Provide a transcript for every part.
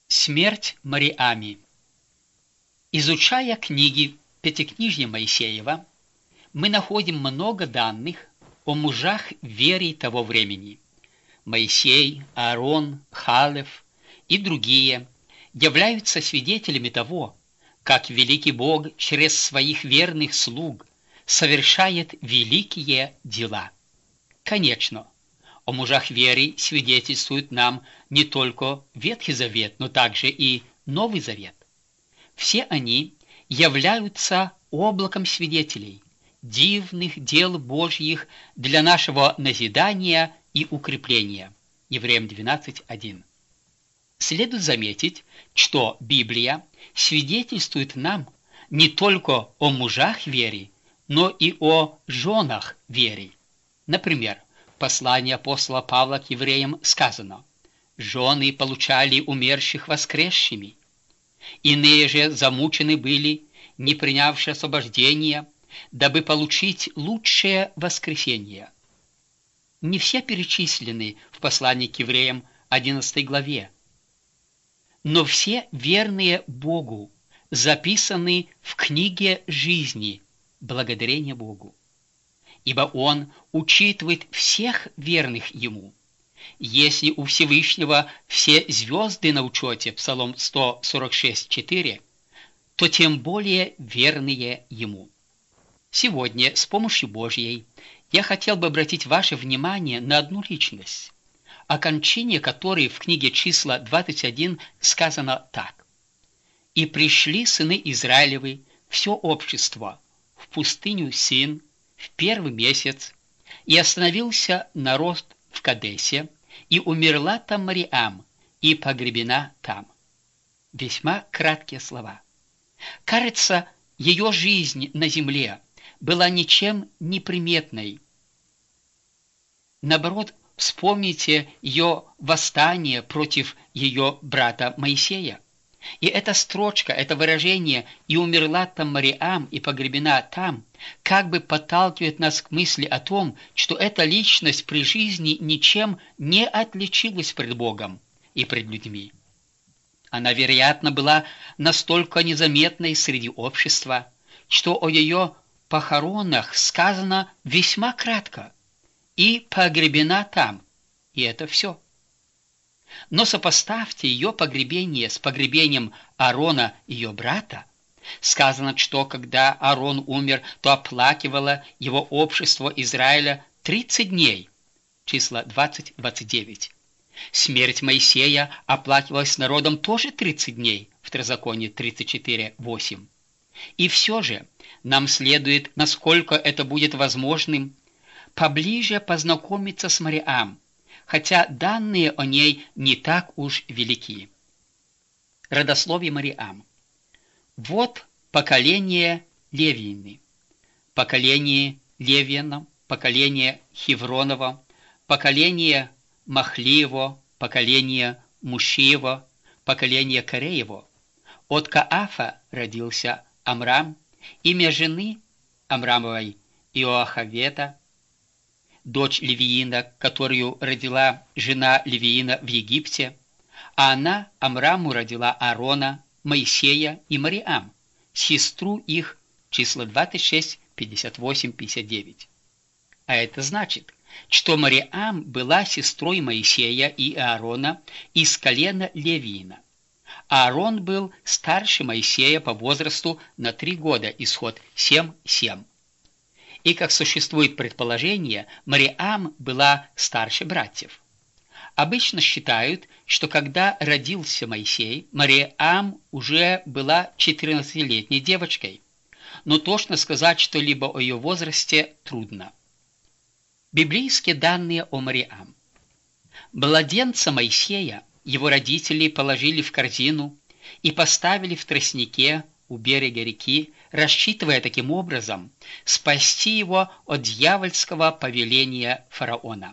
Смерть Мариами. Изучая книги Пятикнижья Моисеева, мы находим много данных о мужах веры того времени. Моисей, Аарон, Халев и другие являются свидетелями того, как великий Бог через своих верных слуг совершает великие дела. Конечно, о мужах веры свидетельствует нам не только Ветхий Завет, но также и Новый Завет. Все они являются облаком свидетелей, дивных дел Божьих для нашего назидания и укрепления. Евреям 12:1. Следует заметить, что Библия свидетельствует нам не только о мужах веры, но и о женах веры. Например, в послании апостола Павла к евреям сказано: «Жены получали умерших воскресшими. Иные же замучены были, не принявши освобождения, дабы получить лучшее воскресение». Не все перечислены в послании к евреям 11 главе, но все верные Богу записаны в книге жизни, благодарение Богу. Ибо Он учитывает всех верных Ему. Если у Всевышнего все звезды на учете, Псалом 146:4, то тем более верные Ему. Сегодня с помощью Божьей я хотел бы обратить ваше внимание на одну личность, о кончине которой в книге Числа 21 сказано так: «И пришли сыны Израилевы, все общество, в пустыню Син в первый месяц, и остановился народ в Кадесе, и умерла там Мариам, и погребена там». Весьма краткие слова. Кажется, ее жизнь на земле была ничем не приметной. Наоборот, вспомните ее восстание против ее брата Моисея. И эта строчка, это выражение «и умерла там Мариам, и погребена там» как бы подталкивает нас к мысли о том, что эта личность при жизни ничем не отличилась пред Богом и пред людьми. Она, вероятно, была настолько незаметной среди общества, что о ее похоронах сказано весьма кратко: «и погребена там», и это все. Но сопоставьте ее погребение с погребением Аарона, ее брата. Сказано, что когда Аарон умер, то оплакивало его общество Израиля 30 дней. Числа 20-29. Смерть Моисея оплакивалась народом тоже 30 дней. Второзаконие 34:8. И все же нам следует, насколько это будет возможным, поближе познакомиться с Мариам, хотя данные о ней не так уж велики. Родословие Мариам. Вот поколение Левиины, поколение Левиина, поколение Хевронова, поколение Махлиева, поколение Мушиева, поколение Кореева. От Каафа родился Амрам, имя жены Амрамовой Иоахавета, дочь Левиина, которую родила жена Левиина в Египте, а она Амраму родила Аарона, Моисея и Мариам, сестру их, числа 26, 58, 59. А это значит, что Мариам была сестрой Моисея и Аарона из колена Левиина. Аарон был старше Моисея по возрасту на 3 года, исход 7:7. И, как существует предположение, Мариам была старше братьев. Обычно считают, что когда родился Моисей, Мариам уже была 14-летней девочкой, но точно сказать что-либо о ее возрасте трудно. Библейские данные о Мариам. Младенца Моисея его родители положили в корзину и поставили в тростнике у берега реки, рассчитывая таким образом спасти его от дьявольского повеления фараона.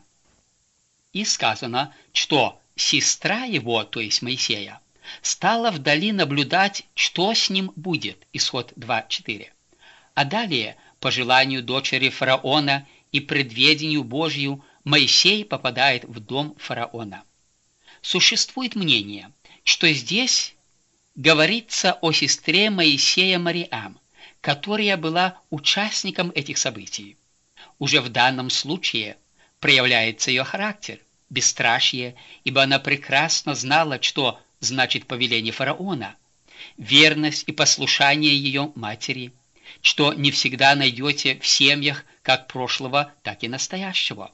И сказано, что сестра его, то есть Моисея, стала вдали наблюдать, что с ним будет, исход 2:4. А далее, по желанию дочери фараона и предведению Божью, Моисей попадает в дом фараона. Существует мнение, что здесь говорится о сестре Моисея Мариам, которая была участником этих событий. Уже в данном случае проявляется ее характер, бесстрашие, ибо она прекрасно знала, что значит повеление фараона, верность и послушание ее матери, что не всегда найдете в семьях как прошлого, так и настоящего.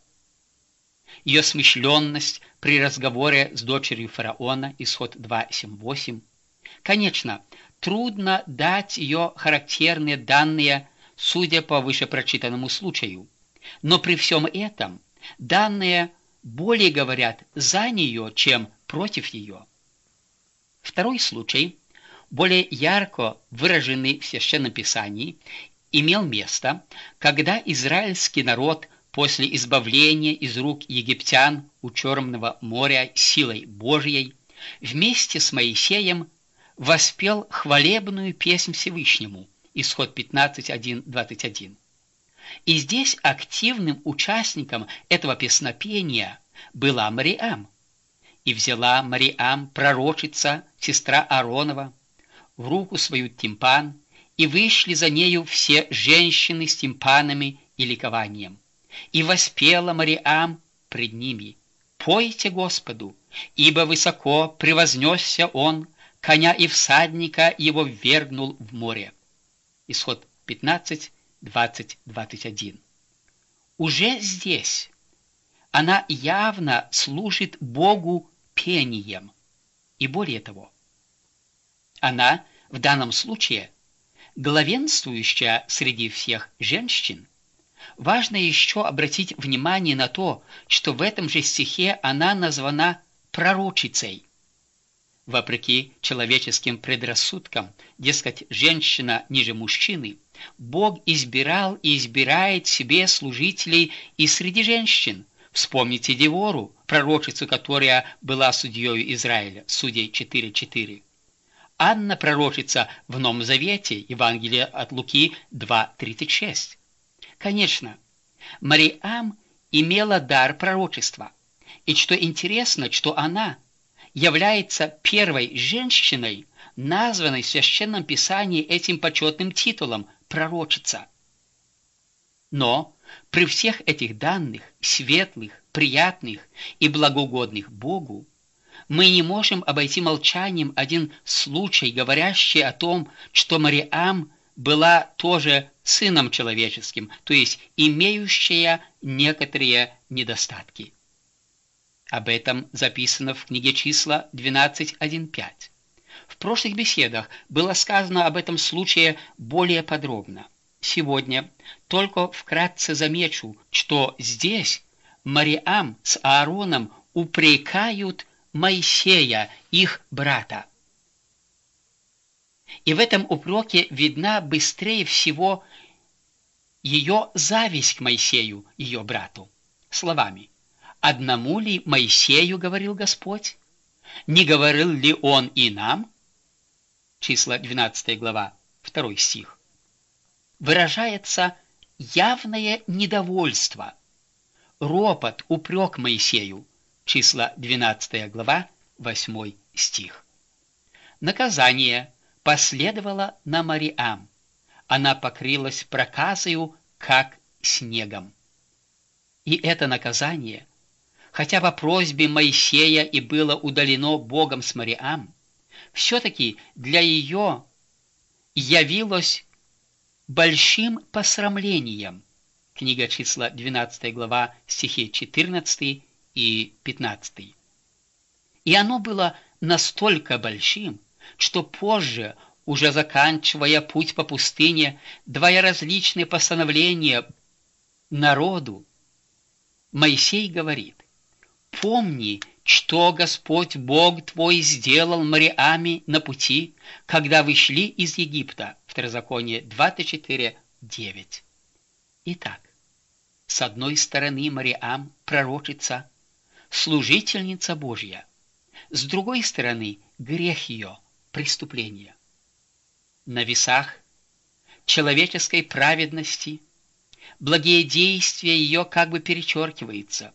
Ее смышленность при разговоре с дочерью фараона, исход 2:7-8. Конечно, трудно дать ее характерные данные, судя по вышепрочитанному случаю, но при всем этом данные более говорят за нее, чем против нее. Второй случай, более ярко выраженный в Священном Писании, имел место, когда израильский народ после избавления из рук египтян у Черного моря силой Божьей вместе с Моисеем воспел хвалебную песнь Всевышнему, исход 15:1-21. И здесь активным участником этого песнопения была Мариам. И взяла Мариам, пророчица, сестра Ааронова, в руку свою тимпан, и вышли за нею все женщины с тимпанами и ликованием. И воспела Мариам пред ними: «Пойте Господу, ибо высоко превознесся Он, коня и всадника его ввергнул в море». Исход 15:20-21. Уже здесь она явно служит Богу пением. И более того, она в данном случае главенствующая среди всех женщин. Важно еще обратить внимание на то, что в этом же стихе она названа пророчицей. Вопреки человеческим предрассудкам, дескать, женщина ниже мужчины, Бог избирал и избирает себе служителей и среди женщин. Вспомните Девору, пророчицу, которая была судьей Израиля, Судей 4:4. Анна, пророчица в Новом Завете, Евангелие от Луки 2:36. Конечно, Мариам имела дар пророчества, и что интересно, что она является первой женщиной, названной в Священном Писании этим почетным титулом «пророчица». Но при всех этих данных, светлых, приятных и благоугодных Богу, мы не можем обойти молчанием один случай, говорящий о том, что Мариам была тоже сыном человеческим, то есть имеющая некоторые недостатки. Об этом записано в книге Числа 12:1-5. В прошлых беседах было сказано об этом случае более подробно. Сегодня только вкратце замечу, что здесь Мариам с Аароном упрекают Моисея, их брата. И в этом упреке видна быстрее всего ее зависть к Моисею, ее брату, словами: «Одному ли Моисею говорил Господь? Не говорил ли Он и нам?» Числа 12 глава, 2 стих. Выражается явное недовольство, ропот, упрек Моисею. Числа 12 глава, 8 стих. Наказание последовало на Мариам. Она покрылась проказою, как снегом. И это наказание, хотя по просьбе Моисея и было удалено Богом с Мариам, все-таки для ее явилось большим посрамлением. Книга Числа 12 глава, стихи 14 и 15. И оно было настолько большим, что позже, уже заканчивая путь по пустыне, давая различные постановления народу, Моисей говорит: «Помни, что Господь Бог твой сделал Мариаме на пути, когда вы шли из Египта». Второзаконие 24:9. Итак, с одной стороны Мариам – пророчица, служительница Божья, с другой стороны – грех ее, преступление. На весах человеческой праведности благие действия ее как бы перечеркивается,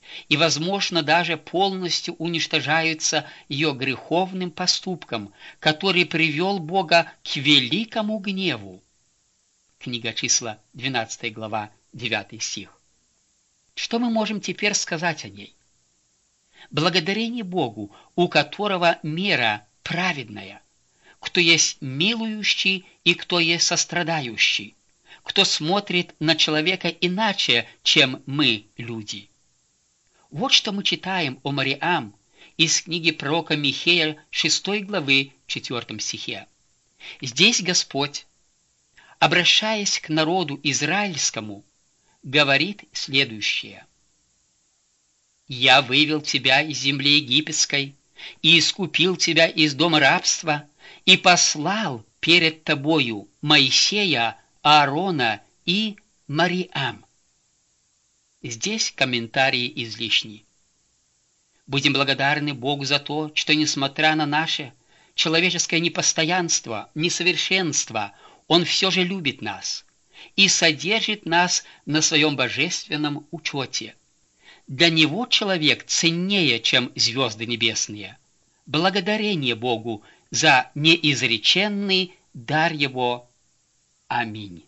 и, возможно, даже полностью уничтожаются ее греховным поступком, который привел Бога к великому гневу. Книга Числа, 12 глава, 9 стих. Что мы можем теперь сказать о ней? Благодарение Богу, у которого мера праведная, кто есть милующий и кто есть сострадающий, кто смотрит на человека иначе, чем мы, люди. Вот что мы читаем о Мариам из книги пророка Михея 6 главы 4 стихе. Здесь Господь, обращаясь к народу израильскому, говорит следующее. «Я вывел тебя из земли египетской и искупил тебя из дома рабства и послал перед тобою Моисея, Аарона и Мариам». Здесь комментарии излишни. Будем благодарны Богу за то, что, несмотря на наше человеческое непостоянство, несовершенство, Он все же любит нас и содержит нас на своем божественном учете. Для Него человек ценнее, чем звезды небесные. Благодарение Богу за неизреченный дар Его. Аминь.